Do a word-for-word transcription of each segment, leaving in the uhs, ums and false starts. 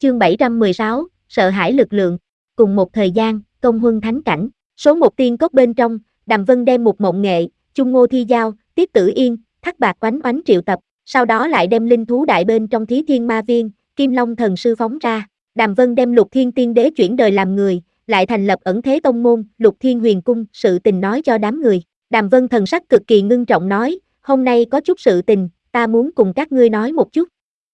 Chương bảy trăm mười sáu, sợ hãi lực lượng. Cùng một thời gian, Công Huân Thánh Cảnh. Số một tiên cốc bên trong, Đàm Vân đem Mục Mộng Nghệ, Chung Ngô Thi Giao, Tiết Tử Yên, Thác Bạt Oánh Oánh triệu tập, sau đó lại đem linh thú đại bên trong Thí Thiên Ma Viên, Kim Long Thần Sư phóng ra. Đàm Vân đem Lục Thiên Tiên Đế chuyển đời làm người, lại thành lập ẩn thế tông môn, Lục Thiên Huyền Cung, sự tình nói cho đám người. Đàm Vân thần sắc cực kỳ ngưng trọng nói, hôm nay có chút sự tình, ta muốn cùng các ngươi nói một chút.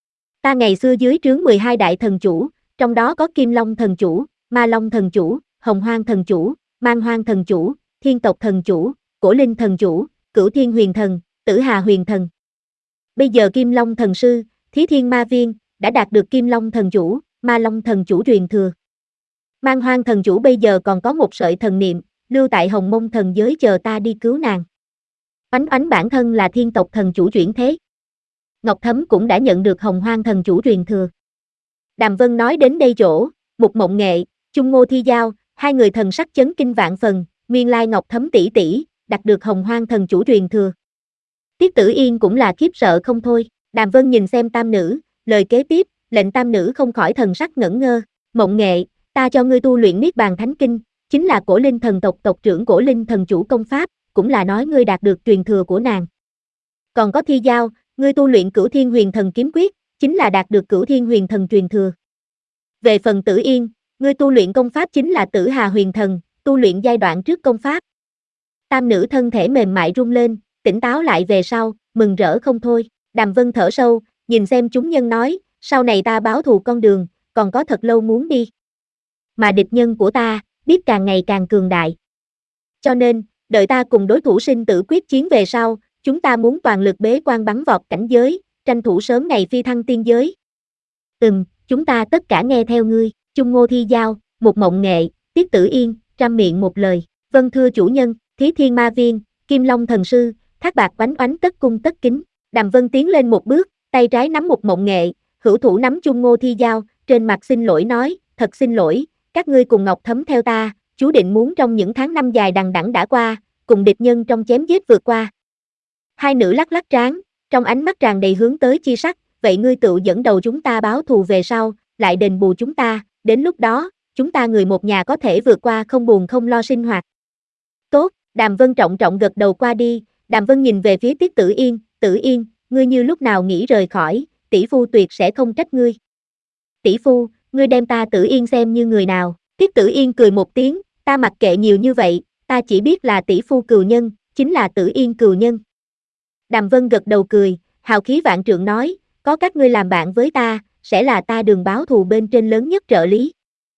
Ta ngày xưa dưới trướng mười hai đại thần chủ, trong đó có Kim Long thần chủ, Ma Long thần chủ, Hồng Hoang thần chủ, Man Hoang thần chủ, Thiên tộc thần chủ, Cổ Linh thần chủ, Cửu Thiên huyền thần, Tử Hà huyền thần. Bây giờ Kim Long thần sư, Thí Thiên Ma Viên, đã đạt được Kim Long thần chủ, Ma Long thần chủ truyền thừa. Man Hoang thần chủ bây giờ còn có một sợi thần niệm, lưu tại Hồng Mông thần giới chờ ta đi cứu nàng. Oánh Oánh bản thân là Thiên tộc thần chủ chuyển thế. Ngọc Thấm cũng đã nhận được Hồng Hoang thần chủ truyền thừa. Đàm Vân nói đến đây chỗ, Mục Mộng Nghệ, Chung Ngô Thi Giao, hai người thần sắc chấn kinh vạn phần, nguyên lai Ngọc Thấm tỷ tỷ đạt được Hồng Hoang thần chủ truyền thừa. Tiết Tử Yên cũng là khiếp sợ không thôi. Đàm Vân nhìn xem tam nữ, lời kế tiếp, lệnh tam nữ không khỏi thần sắc ngẩn ngơ. Mộng Nghệ, ta cho ngươi tu luyện Niết Bàn Thánh Kinh, chính là Cổ Linh thần tộc tộc trưởng Cổ Linh thần chủ công pháp, cũng là nói ngươi đạt được truyền thừa của nàng. Còn có Thi Giao, ngươi tu luyện Cửu Thiên huyền thần kiếm quyết, chính là đạt được Cửu Thiên huyền thần truyền thừa. Về phần Tử Yên, ngươi tu luyện công pháp chính là Tử Hà huyền thần, tu luyện giai đoạn trước công pháp. Tam nữ thân thể mềm mại rung lên, tỉnh táo lại về sau, mừng rỡ không thôi. Đàm Vân thở sâu, nhìn xem chúng nhân nói, sau này ta báo thù con đường, còn có thật lâu muốn đi. Mà địch nhân của ta, biết càng ngày càng cường đại. Cho nên, đợi ta cùng đối thủ sinh tử quyết chiến về sau, chúng ta muốn toàn lực bế quan bắn vọt cảnh giới, tranh thủ sớm ngày phi thăng tiên giới. Ừm, chúng ta tất cả nghe theo ngươi. Chung Ngô Thi Giao, Mục Mộng Nghệ, Tiết Tử Yên, trăm miệng một lời. Vâng thưa chủ nhân, Thí Thiên Ma Viên, Kim Long thần sư, Thác Bạt Oánh Oánh tất cung tất kính. Đàm Vân tiến lên một bước, tay trái nắm Mục Mộng Nghệ, hữu thủ nắm Chung Ngô Thi Giao, trên mặt xin lỗi nói, thật xin lỗi, các ngươi cùng Ngọc Thấm theo ta, chú định muốn trong những tháng năm dài đằng đẵng đã qua, cùng địch nhân trong chém giết vượt qua. Hai nữ lắc lắc trán, trong ánh mắt tràn đầy hướng tới chi sắc, vậy ngươi tự dẫn đầu chúng ta báo thù về sau, lại đền bù chúng ta, đến lúc đó, chúng ta người một nhà có thể vượt qua không buồn không lo sinh hoạt. Tốt, Đàm Vân trọng trọng gật đầu qua đi, Đàm Vân nhìn về phía Tiết Tử Yên, Tử Yên, ngươi như lúc nào nghĩ rời khỏi, tỷ phu tuyệt sẽ không trách ngươi. Tỷ phu, ngươi đem ta Tử Yên xem như người nào? Tiết Tử Yên cười một tiếng, ta mặc kệ nhiều như vậy, ta chỉ biết là tỷ phu cừu nhân, chính là Tử Yên cừu nhân. Đàm Vân gật đầu cười, hào khí vạn trượng nói, có các ngươi làm bạn với ta, sẽ là ta đường báo thù bên trên lớn nhất trợ lý.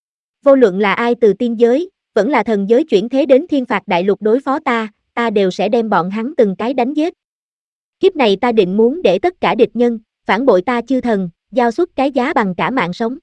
Vô luận là ai từ tiên giới, vẫn là thần giới chuyển thế đến thiên phạt đại lục đối phó ta, ta đều sẽ đem bọn hắn từng cái đánh giết. Kiếp này ta định muốn để tất cả địch nhân, phản bội ta chư thần, giao xuất cái giá bằng cả mạng sống.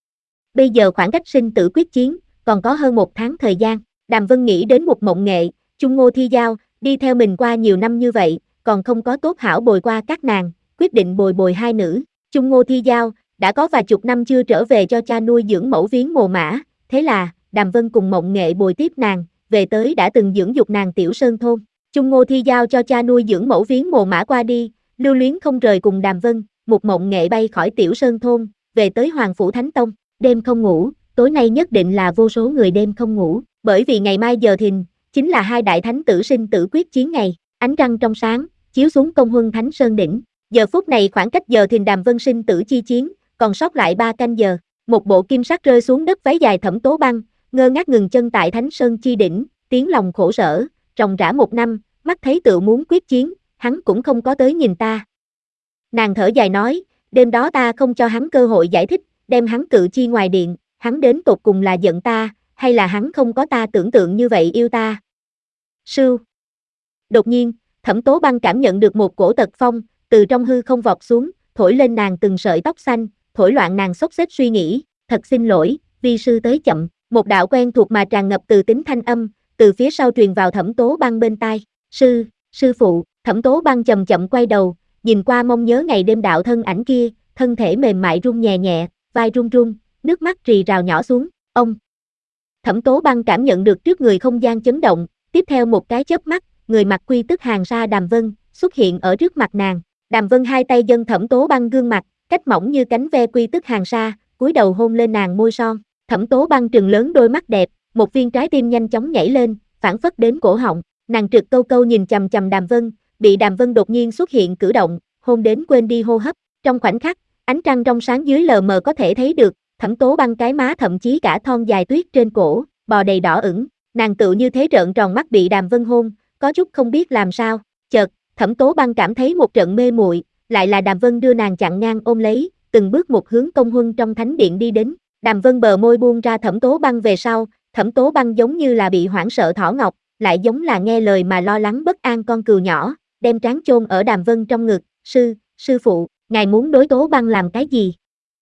Bây giờ khoảng cách sinh tử quyết chiến, còn có hơn một tháng thời gian, Đàm Vân nghĩ đến Mục Mộng Nghệ, Chung Ngô Thi Giao, đi theo mình qua nhiều năm như vậy, còn không có tốt hảo bồi qua các nàng, quyết định bồi bồi hai nữ. Chung Ngô Thi Giao, đã có vài chục năm chưa trở về cho cha nuôi dưỡng mẫu viếng mồ mã, thế là, Đàm Vân cùng Mộng Nghệ bồi tiếp nàng, về tới đã từng dưỡng dục nàng Tiểu Sơn thôn. Chung Ngô Thi Giao cho cha nuôi dưỡng mẫu viếng mồ mã qua đi, lưu luyến không rời cùng Đàm Vân, Mục Mộng Nghệ bay khỏi Tiểu Sơn thôn, về tới Hoàng Phủ Thánh Tông, đêm không ngủ, tối nay nhất định là vô số người đêm không ngủ, bởi vì ngày mai giờ thìn, chính là hai đại thánh tử sinh tử quyết chiến ngày, ánh trăng trong sáng, chiếu xuống Công Huân Thánh Sơn đỉnh. Giờ phút này khoảng cách giờ thìn Đàm Vân sinh tử chi chiến, còn sót lại ba canh giờ. Một bộ kim sắc rơi xuống đất váy dài Thẩm Tố Băng, ngơ ngác ngừng chân tại Thánh Sơn chi đỉnh, tiếng lòng khổ sở, ròng rã một năm, mắt thấy tựu muốn quyết chiến, hắn cũng không có tới nhìn ta. Nàng thở dài nói, đêm đó ta không cho hắn cơ hội giải thích, đem hắn cự chi ngoài điện, hắn đến tột cùng là giận ta, hay là hắn không có ta tưởng tượng như vậy yêu ta. Sưu. Đột nhiên, Thẩm Tố Băng cảm nhận được một cổ tật phong, từ trong hư không vọt xuống, thổi lên nàng từng sợi tóc xanh, thổi loạn nàng xốc xếp suy nghĩ, thật xin lỗi, vi sư tới chậm. Một đạo quen thuộc mà tràn ngập từ tính thanh âm, từ phía sau truyền vào Thẩm Tố Băng bên tai. Sư, sư phụ. Thẩm Tố Băng chậm chậm quay đầu, nhìn qua mong nhớ ngày đêm đạo thân ảnh kia, thân thể mềm mại run nhẹ nhẹ, vai run run, nước mắt rì rào nhỏ xuống. Ông. Thẩm Tố Băng cảm nhận được trước người không gian chấn động, tiếp theo một cái chớp mắt, người mặc quy tức hàng sa Đàm Vân xuất hiện ở trước mặt nàng. Đàm Vân hai tay dâng Thẩm Tố Băng gương mặt, cách mỏng như cánh ve quy tức hàng sa, cúi đầu hôn lên nàng môi son. Thẩm Tố Băng trừng lớn đôi mắt đẹp, một viên trái tim nhanh chóng nhảy lên, phảng phất đến cổ họng. Nàng trực câu câu nhìn chằm chằm Đàm Vân, bị Đàm Vân đột nhiên xuất hiện cử động, hôn đến quên đi hô hấp. Trong khoảnh khắc, ánh trăng trong sáng dưới lờ mờ có thể thấy được, Thẩm Tố Băng cái má thậm chí cả thon dài tuyết trên cổ, bò đầy đỏ ửng. Nàng tự như thế trợn tròn mắt bị Đàm Vân hôn, có chút không biết làm sao. Chợt, Thẩm Tố Băng cảm thấy một trận mê muội, lại là Đàm Vân đưa nàng chặn ngang ôm lấy, từng bước một hướng công huân trong thánh điện đi đến. Đàm Vân bờ môi buông ra Thẩm Tố Băng về sau, Thẩm Tố Băng giống như là bị hoảng sợ thỏ ngọc, lại giống là nghe lời mà lo lắng bất an con cừu nhỏ, đem trán chôn ở Đàm Vân trong ngực. Sư, sư phụ, ngài muốn đối Tố Băng làm cái gì?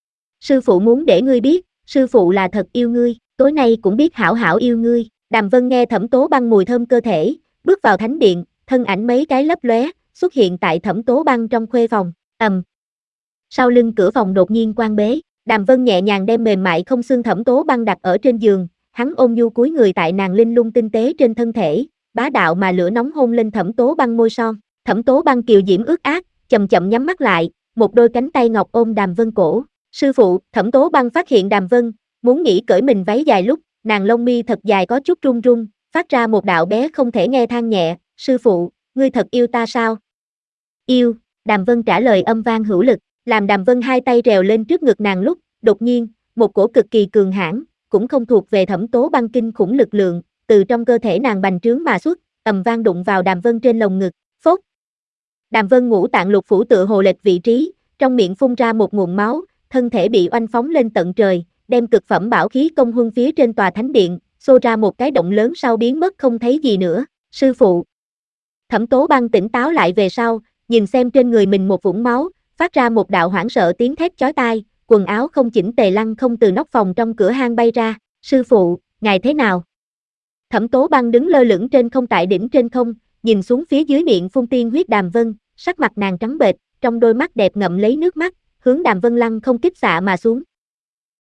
Sư phụ muốn để ngươi biết, sư phụ là thật yêu ngươi, tối nay cũng biết hảo hảo yêu ngươi. Đàm Vân nghe Thẩm Tố Băng mùi thơm cơ thể, bước vào thánh điện, thân ảnh mấy cái lấp lóe, xuất hiện tại Thẩm Tố Băng trong khuê phòng. Ầm. Sau lưng cửa phòng đột nhiên quan bế, Đàm Vân nhẹ nhàng đem mềm mại không xương Thẩm Tố Băng đặt ở trên giường, hắn ôn nhu cúi người tại nàng linh lung tinh tế trên thân thể, bá đạo mà lửa nóng hôn lên Thẩm Tố Băng môi son. Thẩm Tố Băng kiều diễm ướt át, chậm chậm nhắm mắt lại, một đôi cánh tay ngọc ôm Đàm Vân cổ. Sư phụ, Thẩm Tố Băng phát hiện Đàm Vân muốn nghĩ cởi mình váy dài lúc, nàng lông mi thật dài có chút run run, phát ra một đạo bé không thể nghe than nhẹ. Sư phụ, ngươi thật yêu ta sao? Yêu, Đàm Vân trả lời âm vang hữu lực, làm Đàm Vân hai tay rèo lên trước ngực nàng lúc, đột nhiên, một cổ cực kỳ cường hãn, cũng không thuộc về Thẩm Tố Băng kinh khủng lực lượng, từ trong cơ thể nàng bành trướng mà xuất, ầm vang đụng vào Đàm Vân trên lồng ngực. Phốt. Đàm Vân ngũ tạng lục phủ tựa hồ lệch vị trí, trong miệng phun ra một nguồn máu, thân thể bị oanh phóng lên tận trời, đem cực phẩm bảo khí công huân phía trên tòa thánh điện, xô ra một cái động lớn sau biến mất không thấy gì nữa. Sư phụ. Thẩm Tố Băng tỉnh táo lại về sau, nhìn xem trên người mình một vũng máu, phát ra một đạo hoảng sợ tiếng thét chói tai, quần áo không chỉnh tề lăn không từ nóc phòng trong cửa hang bay ra. Sư phụ, ngài thế nào? Thẩm Tố Băng đứng lơ lửng trên không tại đỉnh trên không, nhìn xuống phía dưới miệng phun tiên huyết Đàm Vân, sắc mặt nàng trắng bệch, trong đôi mắt đẹp ngậm lấy nước mắt, hướng Đàm Vân lăn không kích xạ mà xuống.